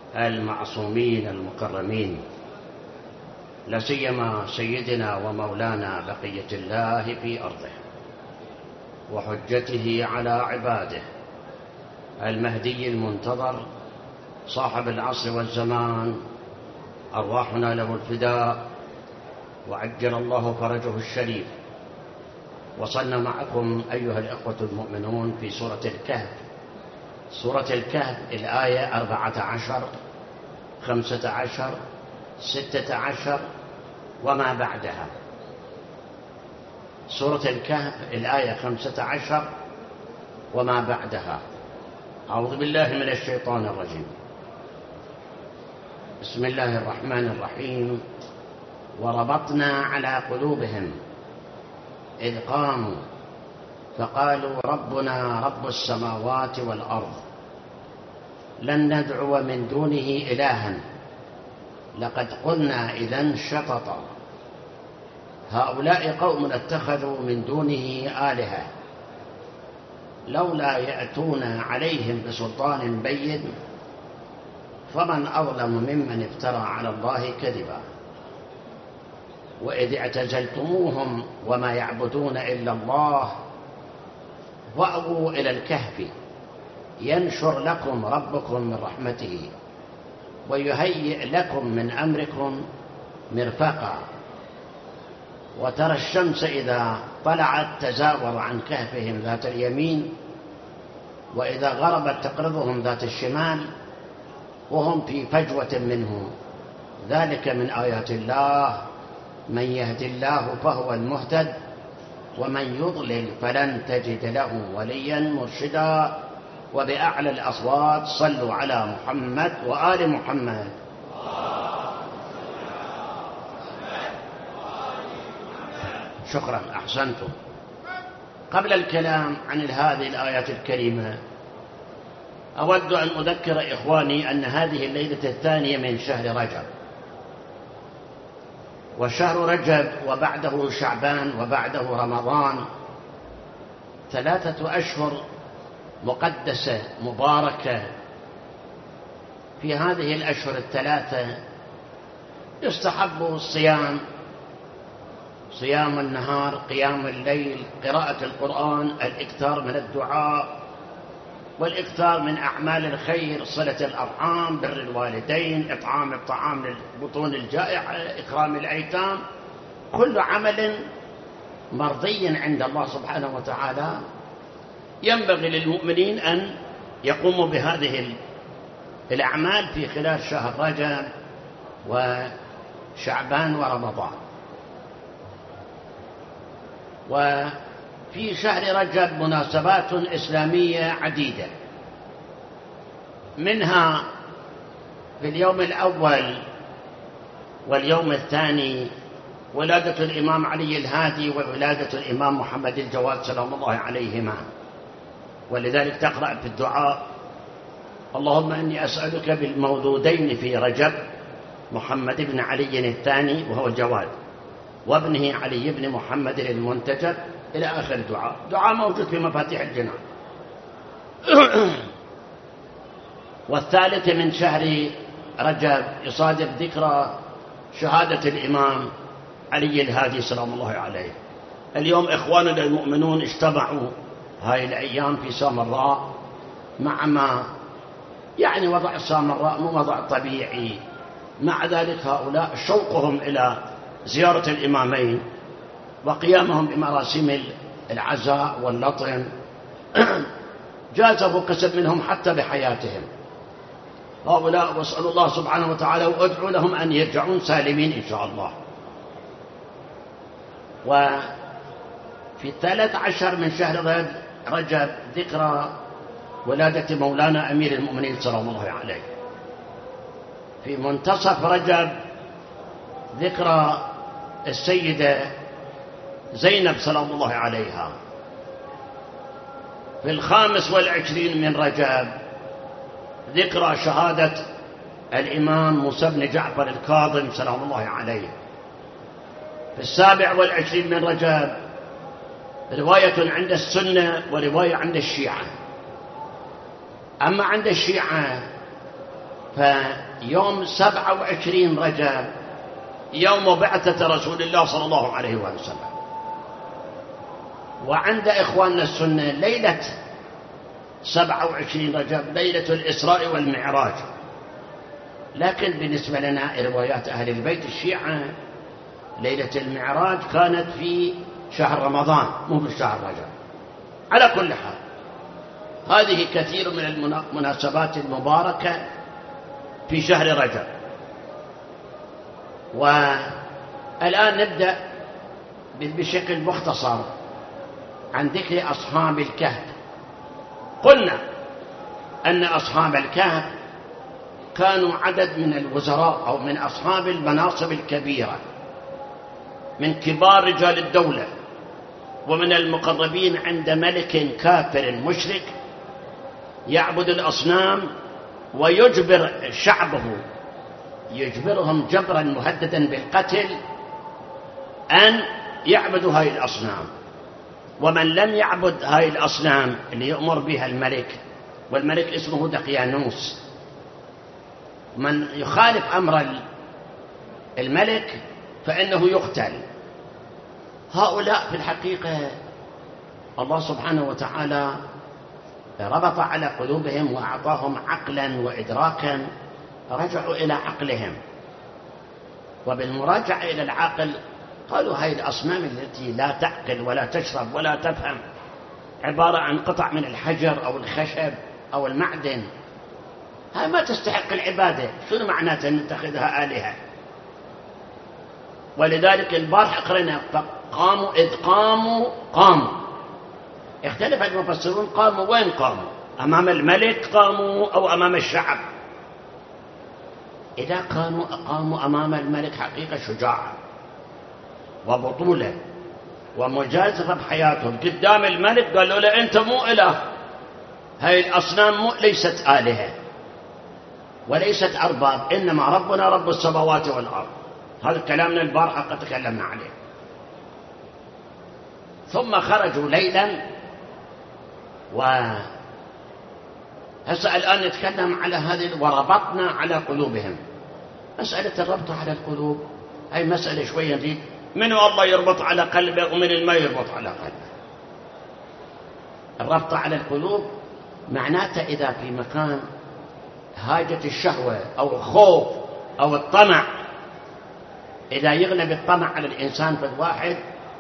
المعصومين المكرمين، لا سيما سيدنا ومولانا بقية الله في أرضه وحجته على عباده، المهدي المنتظر صاحب العصر والزمان، أرواحنا له الفداء وعجل الله فرجه الشريف. وصلنا معكم أيها الإخوة المؤمنون في سورة الكهف. سورة الكهف الآية 14 15 16 وما بعدها. سورة الكهف الآية 15 وما بعدها. أعوذ بالله من الشيطان الرجيم. بسم الله الرحمن الرحيم. وربطنا على قلوبهم إذ قاموا فقالوا ربنا رب السماوات والأرض لن ندعو من دونه إلها لقد قلنا إذن شططا هؤلاء قوم اتخذوا من دونه آلهة لولا يأتون عليهم بسلطان بين فمن أظلم ممن افترى على الله كذبا وإذ اعتزلتموهم وما يعبدون إلا الله وأووا إلى الكهف ينشر لكم ربكم من رحمته ويهيئ لكم من أمركم مرفقا وترى الشمس إذا طلعت تزاور عن كهفهم ذات اليمين وإذا غربت تقرضهم ذات الشمال وهم في فجوة منه ذلك من آيات الله من يهد الله فهو المهتد ومن يضلل فلن تجد له وليا مرشدا. وبأعلى الأصوات صلوا على محمد وآل محمد. شكرا، أحسنتم. قبل الكلام عن هذه الآيات الكريمة أود أن أذكر إخواني أن هذه الليلة الثانية من شهر رجب، وشهر رجب وبعده شعبان وبعده رمضان 3 أشهر مقدسة مباركة. في هذه الأشهر الثلاثة يستحب الصيام، صيام النهار، قيام الليل، قراءة القرآن، الإكثار من الدعاء والإكثار من أعمال الخير، صلة الأرحام، بر الوالدين، إطعام الطعام للبطون الجائعة، إكرام الأيتام، كل عمل مرضي عند الله سبحانه وتعالى ينبغي للمؤمنين أن يقوموا بهذه الأعمال في خلال شهر رجب وشعبان ورمضان. وفي شهر رجب مناسبات إسلامية عديدة، منها في اليوم الأول واليوم الثاني ولادة الإمام علي الهادي وولادة الإمام محمد الجواد سلام الله عليهما، ولذلك تقرأ في الدعاء اللهم إني أسألك بالمولودين في رجب محمد بن علي الثاني وهو الجواد وابنه علي بن محمد المنتجب إلى آخر الدعاء. دعاء موجود في مفاتيح الجنان. والثالث من شهر رجب يصادف ذكرى شهادة الإمام علي الهادي سلام الله عليه. اليوم إخواننا المؤمنون اجتمعوا هاي الأيام في سامراء، مع ما يعني وضع سامراء مو وضع طبيعي، مع ذلك هؤلاء شوقهم إلى زيارة الإمامين وقيامهم بمراسم العزاء واللطم جازفوا كسب منهم حتى بحياتهم هؤلاء، واسأل الله سبحانه وتعالى وادعو لهم أن يرجعون سالمين إن شاء الله. وفي 13 من شهر رجب ذكرى ولادة مولانا أمير المؤمنين سلام الله عليه. في منتصف رجب ذكرى السيدة زينب سلام الله عليها. في 25 من رجب ذكرى شهادة الإمام موسى بن جعفر الكاظم سلام الله عليه. في 27 من رجب رواية عند السنة ورواية عند الشيعة. أما عند الشيعة فيوم 27 رجب يوم بعثة رسول الله صلى الله عليه وسلم. وعند إخواننا السنة ليلة 27 رجب ليلة الإسراء والمعراج، لكن بالنسبة لنا روايات أهل البيت الشيعة ليلة المعراج كانت في شهر رمضان مو في شهر رجب. على كل حال هذه كثير من المناسبات المباركة في شهر رجب. والآن نبدأ بشكل مختصر عن ذكر أصحاب الكهف. قلنا أن أصحاب الكهف كانوا عدد من الوزراء أو من أصحاب المناصب الكبيرة من كبار رجال الدولة ومن المقربين عند ملك كافر مشرك يعبد الأصنام ويجبر شعبه، يجبرهم جبرا مهددا بالقتل أن يعبدوا هاي الأصنام. ومن لم يعبد هاي الأصنام اللي يؤمر بها الملك، والملك اسمه دقيانوس، من يخالف أمر الملك فإنه يقتل. هؤلاء في الحقيقة الله سبحانه وتعالى ربط على قلوبهم وأعطاهم عقلا وإدراكا، رجعوا إلى عقلهم، وبالمراجعة إلى العقل قالوا هاي الأصنام التي لا تعقل ولا تشرب ولا تفهم، عبارة عن قطع من الحجر أو الخشب أو المعدن، هاي ما تستحق العبادة، شنو معناته نتخذها آلهة؟ ولذلك البارح قرأنا فقاموا إذ قاموا اختلف المفسرون قاموا وين قاموا؟ أمام الملك قاموا أو أمام الشعب؟ إذا قاموا أمام الملك حقيقة شجاعة وبطولة ومجازفة بحياتهم قدام الملك، قالوا له أنت مو إله، هاي الأصنام ليست آلهة وليست أرباب، إنما ربنا رب السماوات والأرض. هذا كلامنا البارحة قد تكلمنا عليه. ثم خرجوا ليلا، وهسه الآن نتكلم على هذه وربطنا على قلوبهم. مسألة الربط على القلوب هاي مسألة شوية نريد من الله يربط على قلبه ومن ما يربط على قلبه. الربط على القلوب معناته إذا في مكان هاجت الشهوة أو الخوف أو الطمع، إذا يغلب الطمع على الإنسان في الواحد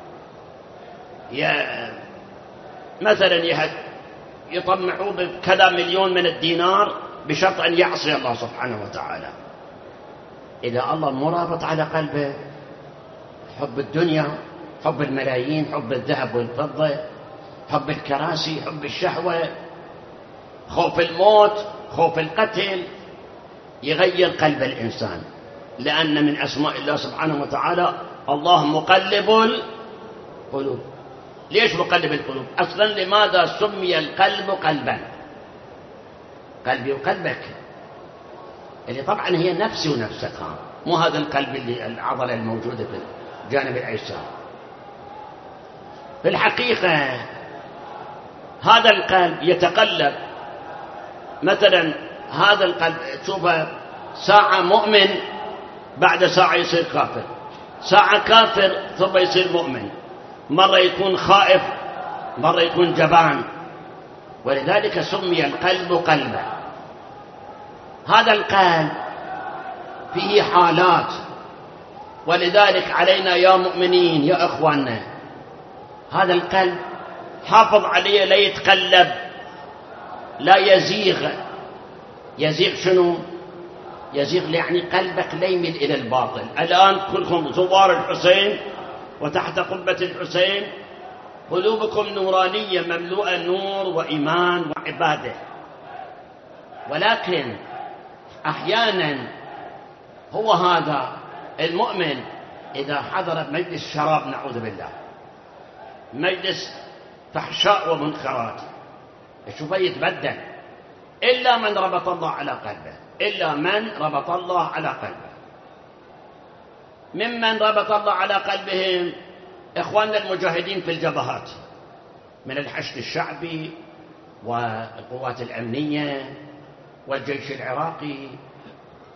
مثلا يطمعوا بكذا مليون من الدينار بشرط أن يعصي الله سبحانه وتعالى. إذا الله مرابط على قلبه حب الدنيا، حب الملايين، حب الذهب والفضة، حب الكراسي، حب الشهوة، خوف الموت، خوف القتل، يغير قلب الإنسان. لأن من أسماء الله سبحانه وتعالى الله مقلب القلوب. ليش مقلب القلوب؟ أصلا لماذا سمي القلب قلبا؟ قلبي وقلبك اللي طبعا هي نفسي ونفسك، مو هذا القلب اللي العضلة الموجودة في الجانب الأيسر. في الحقيقة هذا القلب يتقلب، مثلا هذا القلب تشوفه ساعة مؤمن بعد ساعة يصير كافر، ساعة كافر ثم يصير مؤمن، مرة يكون خائف مرة يكون جبان. ولذلك سمي القلب قلبا. هذا القلب فيه حالات، ولذلك علينا يا مؤمنين يا أخواننا هذا القلب حافظ عليه لا يتقلب، لا يزيغ. يزيغ شنو؟ يزيغ يعني قلبك لا يميل إلى الباطل. الآن كلكم زوار الحسين وتحت قبة الحسين قلوبكم نورانية مملوءة نور وإيمان وعبادة، ولكن أحيانا هو هذا المؤمن إذا حضر مجلس شراب نعوذ بالله، مجلس فحشاء ومنكرات، شوفه يتبدل، إلا من ربط الله على قلبه، إلا من ربط الله على قلبه. ممن ربط الله على قلبهم إخواننا المجاهدين في الجبهات من الحشد الشعبي والقوات الأمنية والجيش العراقي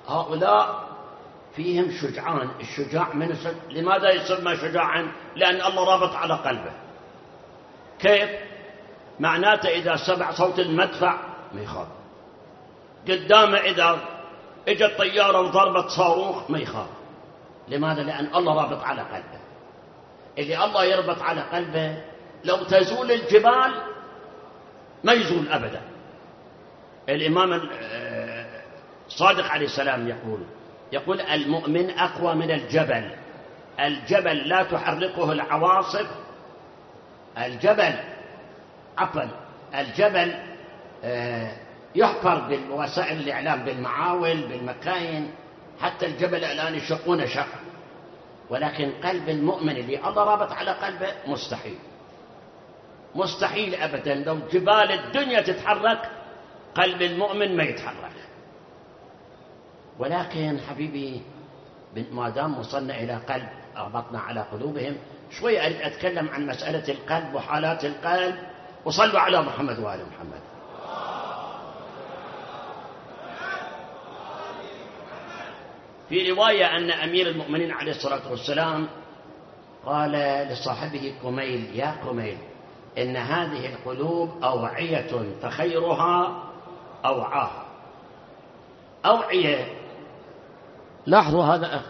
هؤلاء فيهم شجعان. الشجاع من لماذا يسمى شجاعا؟ لأن الله رابط على قلبه. كيف؟ معناته إذا سمع صوت المدفع ما يخاف، قدامه إذا اجت طيارة وضربت صاروخ ما يخاف. لماذا؟ لأن الله رابط على قلبه. اللي الله يربط على قلبه لو تزول الجبال ما يزول أبدا. الإمام الصادق عليه السلام يقول المؤمن أقوى من الجبل. الجبل لا تحركه العواصف. الجبل يحفر بوسائل الإعلام، بالمعاول، بالمكاين، حتى الجبل الآن يشقون شق. ولكن قلب المؤمن اللي الله رابط على قلبه مستحيل أبدا. لو جبال الدنيا تتحرك قلب المؤمن ما يتحرك. ولكن حبيبي ما دام وصلنا إلى قلب أربطنا على قلوبهم، شوي أريد أتكلم عن مسألة القلب وحالات القلب. وصلوا على محمد وآل محمد. في رواية أن أمير المؤمنين عليه الصلاة والسلام قال لصاحبه كميل: يا كميل، إن هذه القلوب أوعية فخيرها أوعاها. أوعية، لاحظوا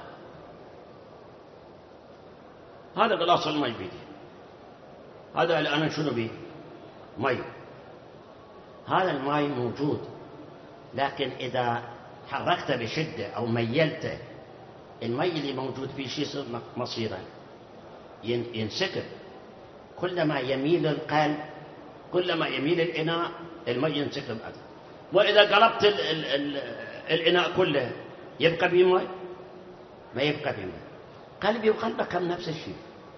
هذا غلاص المي بيدي، هذا الآن شنو بيه؟ مي. هذا المي موجود، لكن إذا حركته بشدة أو ميلته، المي اللي موجود فيه شيء يصير مصيره ينسكب. كلما يميل القلب، كلما يميل الإناء، المي ينسكب أكثر. وإذا قلبت الإناء كله يبقى به مي؟ ما يبقى به مي. قلبي وقلبك هم نفس الشيء.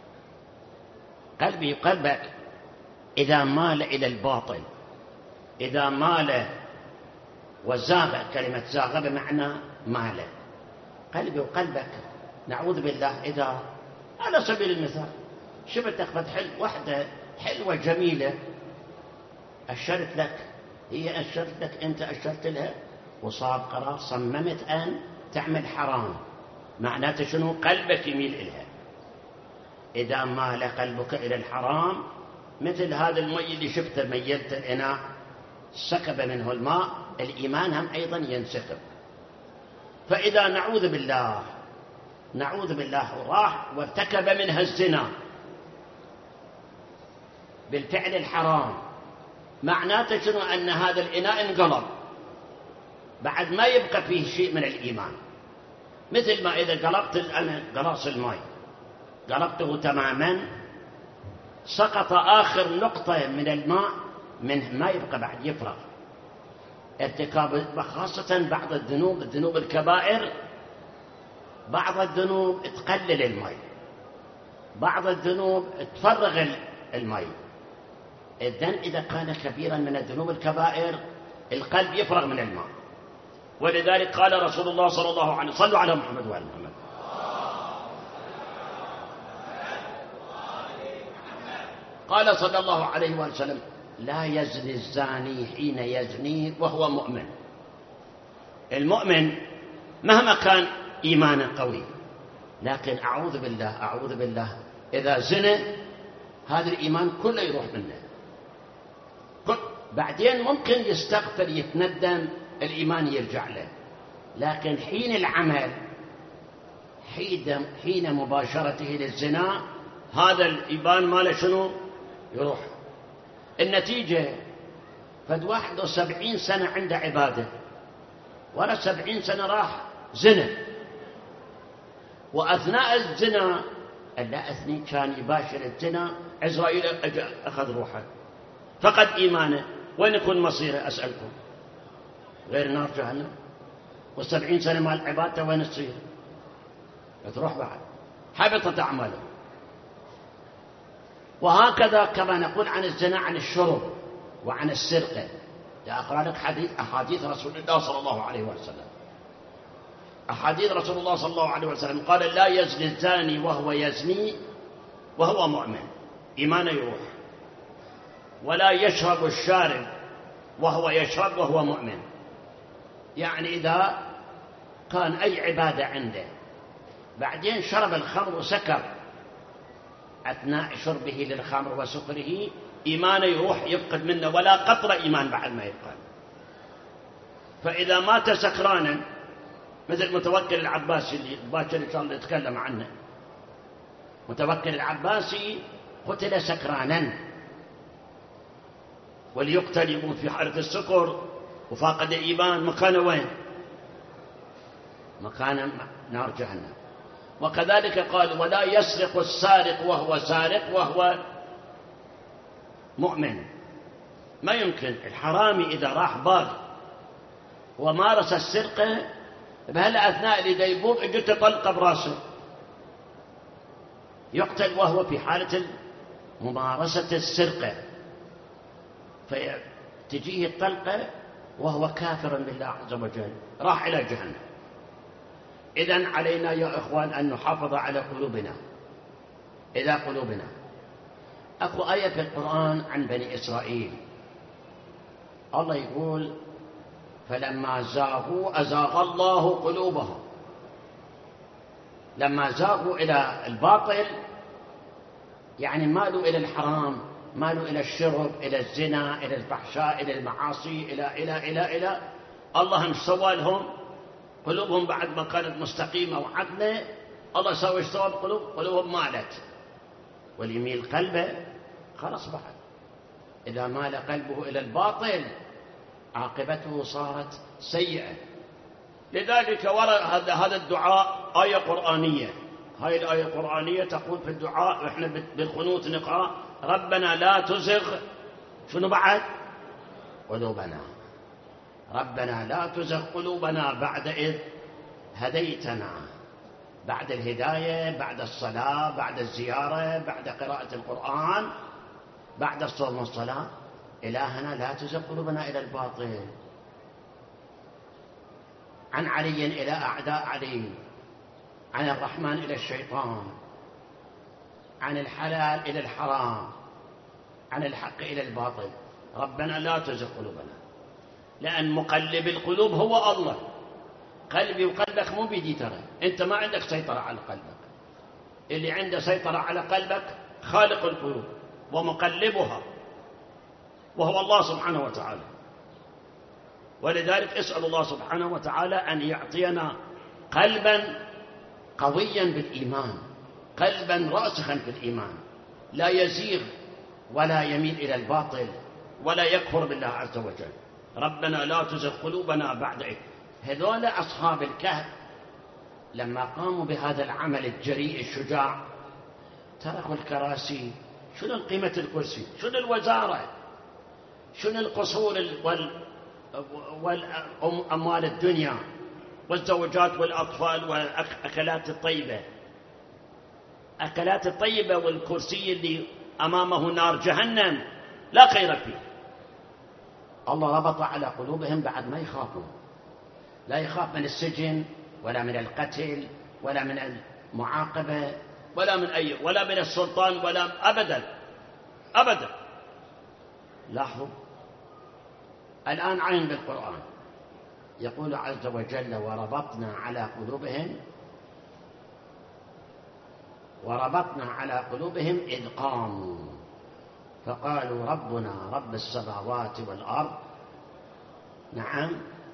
قلبي وقلبك إذا مال إلى الباطل، إذا مال وزاغ، كلمة زاغ بمعنى مال. قلبي وقلبك نعوذ بالله إذا على سبيل المثال شفت أخذت واحدة حلوة جميلة، أشرت لك، هي أشرت لك، أنت أشرت لها، وصار قرار صممت أن تعمل حرام. معناته شنو؟ قلبك يميل إليها. إذا مال قلبك إلى الحرام مثل هذا المي اللي شفته، ميلت الإناء سكب منه الماء، الإيمان هم أيضا ينسكب. فإذا نعوذ بالله وراح وارتكب منها الزنا بالفعل الحرام، معناته شنو؟ أن هذا الإناء انقلب، بعد ما يبقى فيه شيء من الإيمان. مثل ما إذا قلبت أنا قلاص الماء، قلبته تماما، سقط آخر نقطة من الماء منه، ما يبقى بعد، يفرغ. ارتكاب خاصة بعض الذنوب الكبائر، بعض الذنوب تقلل الماء، بعض الذنوب تفرغ الماء. إذن إذا كان كبيرا من الذنوب الكبائر القلب يفرغ من الماء. ولذلك قال رسول الله صلى الله عليه وسلم: صلوا على محمد وآل محمد. قال صلى الله عليه وسلم: لا يزني الزاني حين يزني وهو مؤمن. المؤمن مهما كان إيمانا قوي، لكن أعوذ بالله إذا زنى هذا الإيمان كله يروح منه. بعدين ممكن يستغفر، يتندم، الإيمان يرجع له. لكن حين العمل، حين مباشرته للزنا، هذا الإيمان ماله شنو؟ يروح. النتيجة فد 71 سنة عنده عبادة، ولا 70 سنة راح زنا، وأثناء الزنا أثني كان يباشر الزنا، عزرائيل أخذ روحه، فقد إيمانه. وين يكون مصيره أسألكم؟ غير نار جهنم. و70 سنة مال عبادته وين تصير؟ تروح بعد، حبطت أعماله. وهكذا كما نقول عن الزنا، عن الشرب وعن السرقة. أقرأ لك أحاديث رسول الله صلى الله عليه وسلم. أحاديث رسول الله صلى الله عليه وسلم قال: لا يزني الزاني وهو يزني وهو مؤمن، إيمانه يروح. ولا يشرب الشارب وهو يشرب وهو مؤمن. يعني إذا كان أي عبادة عنده، بعدين شرب الخمر وسكر، أثناء شربه للخمر وسكره إيمانه يروح يفقد منه ولا قطرة إيمان بعد ما يبقى. فإذا مات سكرانا مثل متوكل العباسي اللي باكر إن شاء الله نتكلم عنه، متوكل العباسي قتل سكرانا، وليقتل يموت في حالة السكر وفاقد الإيمان، مكانه وين؟ مكان نار جهنم. وكذلك قال ولا يسرق السارق وهو سارق وهو مؤمن، ما يمكن. الحرامي إذا راح باغ ومارس السرقة بهلا أثناء اللي يبوغ اجت طلقة براسه، يقتل وهو في حالة ممارسة السرقة، فتجيه الطلقة وهو كافر بالله عز وجل، راح إلى جهنم. إذن علينا يا إخوان أن نحافظ على قلوبنا، إلى قلوبنا. أكو آية في القرآن عن بني إسرائيل، الله يقول فلما زاغوا أزاغ الله قلوبهم. لما زاغوا إلى الباطل يعني مالوا إلى الحرام، مالوا إلى الشرب، إلى الزنا، إلى الفحشاء، إلى المعاصي، إلى الله سوى لهم قلوبهم بعد ما كانت مستقيمة وعدلة. الله سوى اشتوى قلوبهم مالت، واليميل قلبه خلاص بعد. إذا مال قلبه إلى الباطل عاقبته صارت سيئة. لذلك ورد هذا الدعاء آية قرآنية، هاي الآية القرآنية تقول في الدعاء، إحنا بالقنوت نقرأ ربنا لا تزغ شنو بعد؟ قلوبنا. ربنا لا تزغ قلوبنا بعد إذ هديتنا، بعد الهداية، بعد الصلاة، بعد الزيارة، بعد قراءة القرآن، بعد الصوم والصلاة. إلهنا لا تزغ قلوبنا إلى الباطل. عن علي إلى أعداء علي، عن الرحمن إلى الشيطان، عن الحلال إلى الحرام، عن الحق إلى الباطل. ربنا لا تزغ قلوبنا، لأن مقلب القلوب هو الله. قلبي وقلبك مو بيدي، ترى أنت ما عندك سيطرة على قلبك، اللي عنده سيطرة على قلبك خالق القلوب ومقلبها وهو الله سبحانه وتعالى. ولذلك اسأل الله سبحانه وتعالى أن يعطينا قلبا قويا بالإيمان، قلبا راسخا في الإيمان، لا يزيغ ولا يميل إلى الباطل ولا يكفر بالله عز وجل. ربنا لا تزغ قلوبنا بعد إذ. هذول أصحاب الكهف لما قاموا بهذا العمل الجريء الشجاع تركوا الكراسي. شنو قيمة الكرسي؟ شنو الوزارة؟ شنو القصور والأموال الدنيا والزوجات والأطفال والأكلات الطيبة؟ أكلات الطيبة والكرسي اللي أمامه نار جهنم لا خير فيه. الله ربط على قلوبهم بعد ما يخافون، لا يخاف من السجن ولا من القتل ولا من المعاقبة ولا من السلطان ولا أبدا. لاحظوا الآن عين بالقرآن يقول عز وجل وربطنا على قلوبهم إذ قاموا فقالوا ربنا رب السماوات والأرض. نعم،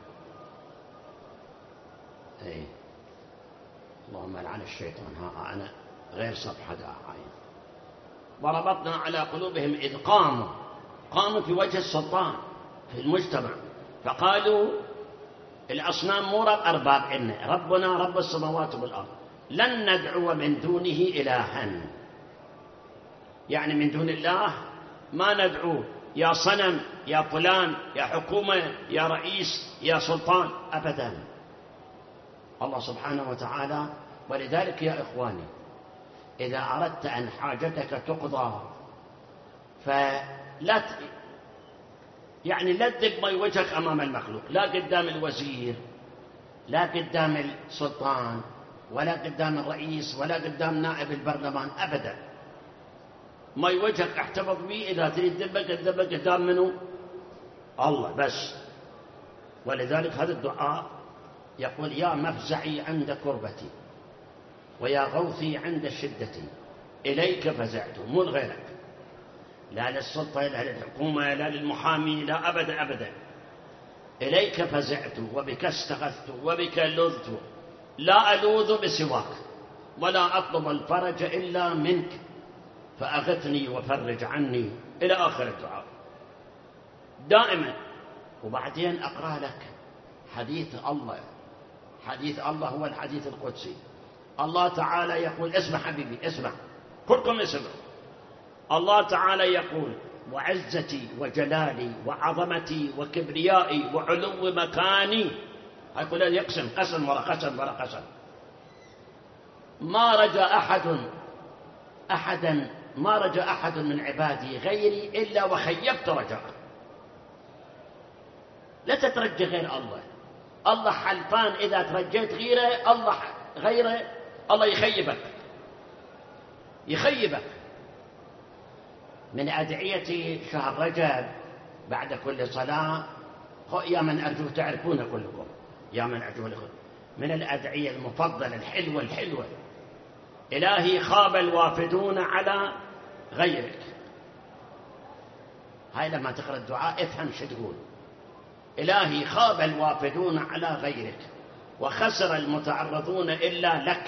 أي اللهم لعن الشيطان. ها أنا غير صفحة عين. وربطنا على قلوبهم إذ قاموا في وجه السلطان في المجتمع، فقالوا الأصنام مو أرباب عنا، ربنا رب السماوات والأرض، لن ندعو من دونه إلها. يعني من دون الله ما ندعو يا صنم يا فلان يا حكومة يا رئيس يا سلطان أبدا، الله سبحانه وتعالى. ولذلك يا إخواني إذا أردت أن حاجتك تقضى فلا لا تدب مي وجهك أمام المخلوق، لا قدام الوزير لا قدام السلطان ولا قدام الرئيس ولا قدام نائب البرلمان أبدا. مي وجهك احتفظ به، إذا تريد دبك قدام منه؟ الله بس. ولذلك هذا الدعاء يقول يا مفزعي عند كربتي ويا غوثي عند شدتي إليك فزعت، مو لغيرك، لا للسلطة لا للحكومة لا للمحامي، لا أبدا أبدا. إليك فزعت وبك استغثت وبك لذت، لا ألوذ بسواك ولا أطلب الفرج إلا منك، فأغثني وفرج عني، إلى آخر الدعاء دائما. وبعدين أقرأ لك حديث الله. حديث الله هو الحديث القدسي. الله تعالى يقول، اسمع حبيبي اسمع، كلكم اسمعوا. الله تعالى يقول وعزتي وجلالي وعظمتي وكبريائي وعلو مكاني، يقول يقسم قسم ورا قسم ورا قسم، ما رجا أحد من عبادي غيري إلا وخيبت رجاءه. لا تترجى غير الله، الله حلفان إذا ترجيت غيره الله يخيبك. من أدعية شهر رجب بعد كل صلاة، يا من أرجو تعرفون كلكم، يا من أرجو لكم، من الأدعية المفضلة الحلوة إلهي خاب الوافدون على غيرك. هاي لما تقرأ الدعاء افهم شو تقول. إلهي خاب الوافدون على غيرك، وخسر المتعرضون إلا لك،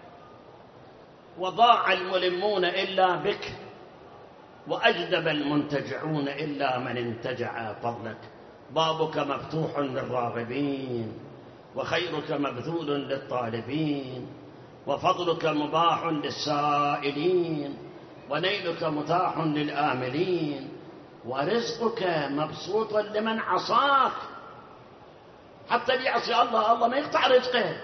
وضاع الملمون إلا بك، وأجدب المنتجعون إلا من انتجع فضلك. بابك مفتوح للراغبين، وخيرك مبذول للطالبين، وفضلك مباح للسائلين، ونيلك متاح للآملين، ورزقك مبسوط لمن عصاك. حتى اللي يعصي الله ما يقطع رزقه.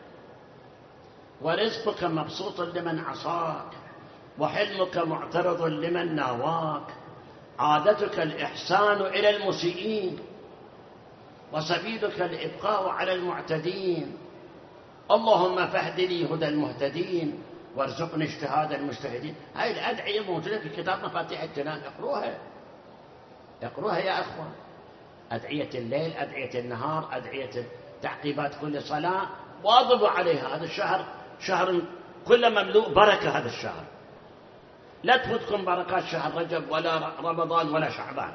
ورزقك مبسوط لمن عصاك، وحلمك معترض لمن ناواك، عادتك الإحسان إلى المسيئين، وسبيلك الإبقاء على المعتدين. اللهم فاهد لي هدى المهتدين، وارزقني اجتهاد المجتهدين. هاي الأدعية موجودة في كتاب مفاتيح الجنان، اقروها يا أخوان. أدعية الليل، أدعية النهار، أدعية تعقيبات كل صلاة، واظبوا عليها. هذا الشهر شهر كل مملوء بركة. هذا الشهر لا تفوتكم بركات شهر رجب ولا رمضان ولا شعبان.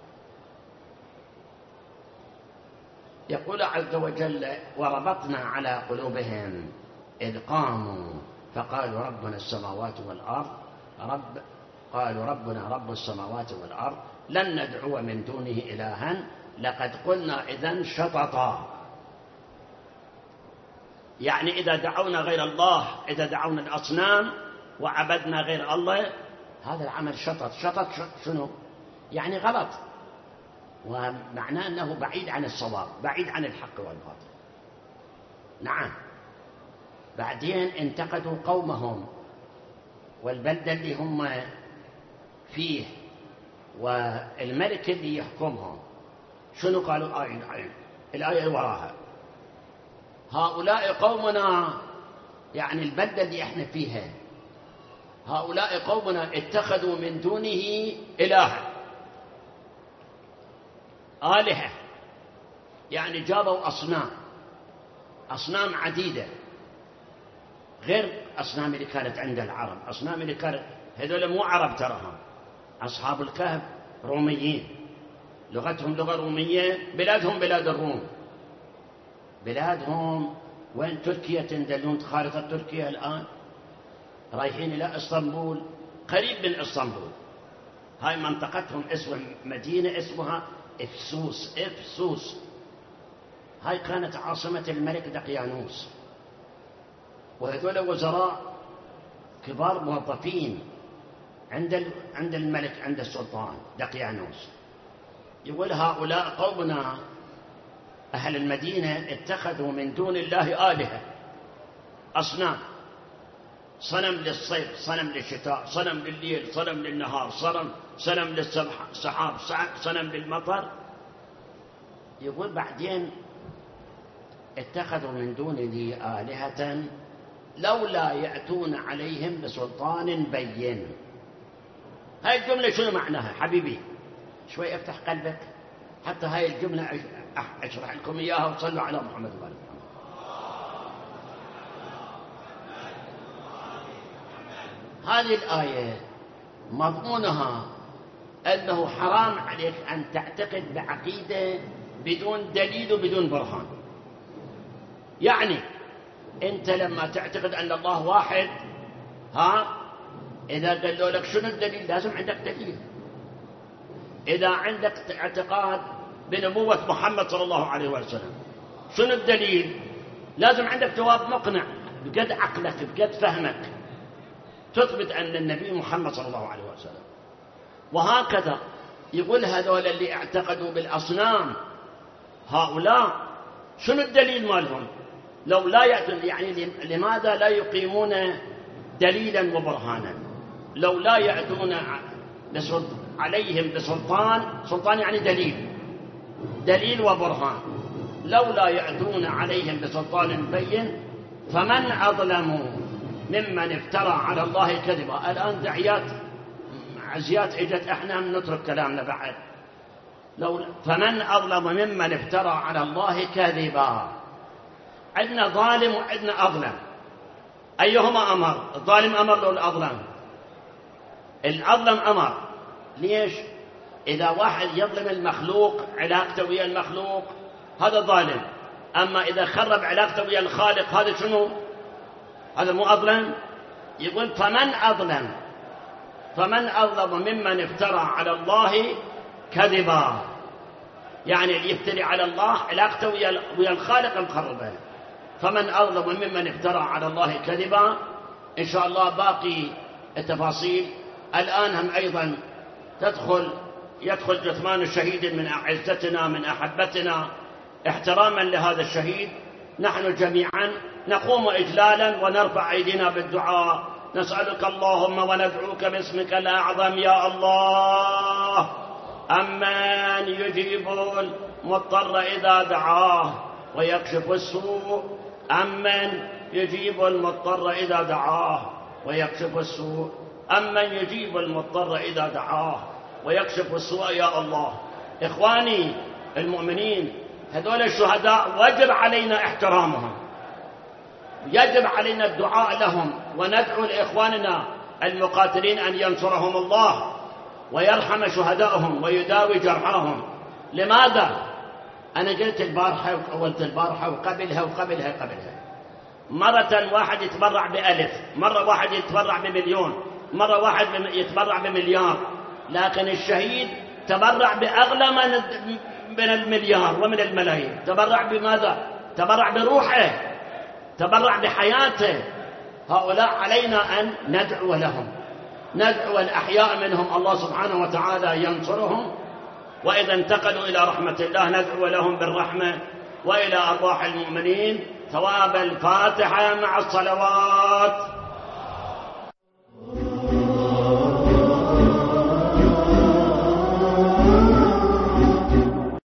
يقول عز وجل وربطنا على قلوبهم إذ قاموا فقالوا ربنا السماوات والأرض قالوا ربنا رب السماوات والأرض لن ندعو من دونه إلها لقد قلنا إذن شططا. يعني إذا دعونا غير الله، إذا دعونا الأصنام وعبدنا غير الله، هذا العمل شطط. شنو؟ يعني غلط، ومعناه أنه بعيد عن الصواب، بعيد عن الحق والباطل. نعم. بعدين انتقدوا قومهم والبلدة اللي هم فيه والملك اللي يحكمهم. شنو قالوا؟ الآية وراها هؤلاء قومنا، يعني البلدة اللي احنا فيها، هؤلاء قومنا اتخذوا من دونه إلها، آلهة، يعني جابوا أصنام عديدة غير أصنام اللي كانت عند العرب. أصنام اللي كانت هذول مو عرب تراهم، أصحاب الكهف روميين، لغتهم لغة رومية، بلادهم بلاد الروم، بلادهم وين؟ تركيا. تندلون خارطة تركيا الآن، رايحين إلى اسطنبول، قريب من اسطنبول. هاي منطقتهم اسم مدينة اسمها إفسوس. هاي كانت عاصمة الملك دقيانوس، وهذول وزراء كبار موظفين عند الملك، عند السلطان دقيانوس. يقول هؤلاء قومنا أهل المدينة اتخذوا من دون الله آلهة، أصنام، صنم للصيف، صنم للشتاء، صنم لليل، صنم للنهار، صنم للسحاب، صنم للمطر. يقول بعدين اتخذوا من دونه آلهة لولا يأتون عليهم بسلطان بين. هاي الجملة شنو معناها حبيبي؟ شوي افتح قلبك حتى هاي الجملة أشرح لكم إياها، وصلوا على محمد وآل محمد. هذه الآية مضمونها أنه حرام عليك أن تعتقد بعقيدة بدون دليل وبدون برهان. يعني أنت لما تعتقد أن الله واحد، إذا قالوا لك شنو الدليل؟ لازم عندك دليل. إذا عندك اعتقاد بنبوة محمد صلى الله عليه وسلم، شنو الدليل؟ لازم عندك جواب مقنع بقد عقلك بقد فهمك تثبت أن النبي محمد صلى الله عليه وسلم. وهكذا يقول هذول اللي اعتقدوا بالأصنام، هؤلاء شنو الدليل مالهم؟ لو لا يأتون، يعني لماذا لا يقيمون دليلا وبرهانا؟ لو لا يأتون عليهم بسلطان، سلطان يعني دليل وبرهان، لو لا يأتون عليهم بسلطان بين فمن أظلم ممن افترى على الله كذبا. الآن دعيات عزيات اجت، احنا نترك كلامنا بعد. فمن أظلم ممن افترى على الله كذبا. عندنا ظالم وعندنا أظلم، أيهما أمر؟ الظالم أمر له الأظلم؟ الأظلم أمر. ليش؟ إذا واحد يظلم المخلوق علاقته ويا المخلوق هذا ظالم، أما إذا خرب علاقته ويا الخالق هذا شنو؟ هذا مو أظلم؟ يقول فمن أظلم ممن افترى على الله كذبا، يعني اللي يفتري على الله علاقته ويا الخالق مخربه. فمن أظلم ممن افترى على الله كذبا. إن شاء الله باقي التفاصيل. الآن هم أيضا يدخل جثمان الشهيد من أعزتنا من أحبتنا احتراما لهذا الشهيد. نحن جميعا نقوم إجلالا ونرفع أيدينا بالدعاء. نسألك اللهم وندعوك باسمك الأعظم يا الله، أمن يجيب المضطر إذا دعاه ويكشف السوء. أمن يجيب المضطر إذا دعاه ويكشف السوء. أمن يجيب المضطر إذا دعاه ويكشف السوء يا الله. إخواني المؤمنين، هذول الشهداء وجب علينا احترامهم، يجب علينا الدعاء لهم، وندعو لإخواننا المقاتلين أن ينصرهم الله ويرحم شهدائهم ويداوي جرحاهم. لماذا؟ أنا قلت البارحة وقلت البارحة وقبلها مرة واحد يتبرع ب1000، مرة واحد يتبرع ب1,000,000، مرة واحد يتبرع ب1,000,000، لكن الشهيد تبرع بأغلى من المليار ومن الملايين. تبرع بماذا؟ تبرع بروحه، تبرع بحياته. هؤلاء علينا أن ندعو لهم، ندعو الأحياء منهم الله سبحانه وتعالى ينصرهم، وإذا انتقلوا إلى رحمة الله ندعو لهم بالرحمة وإلى أرواح المؤمنين. ثواب الفاتحة مع الصلوات.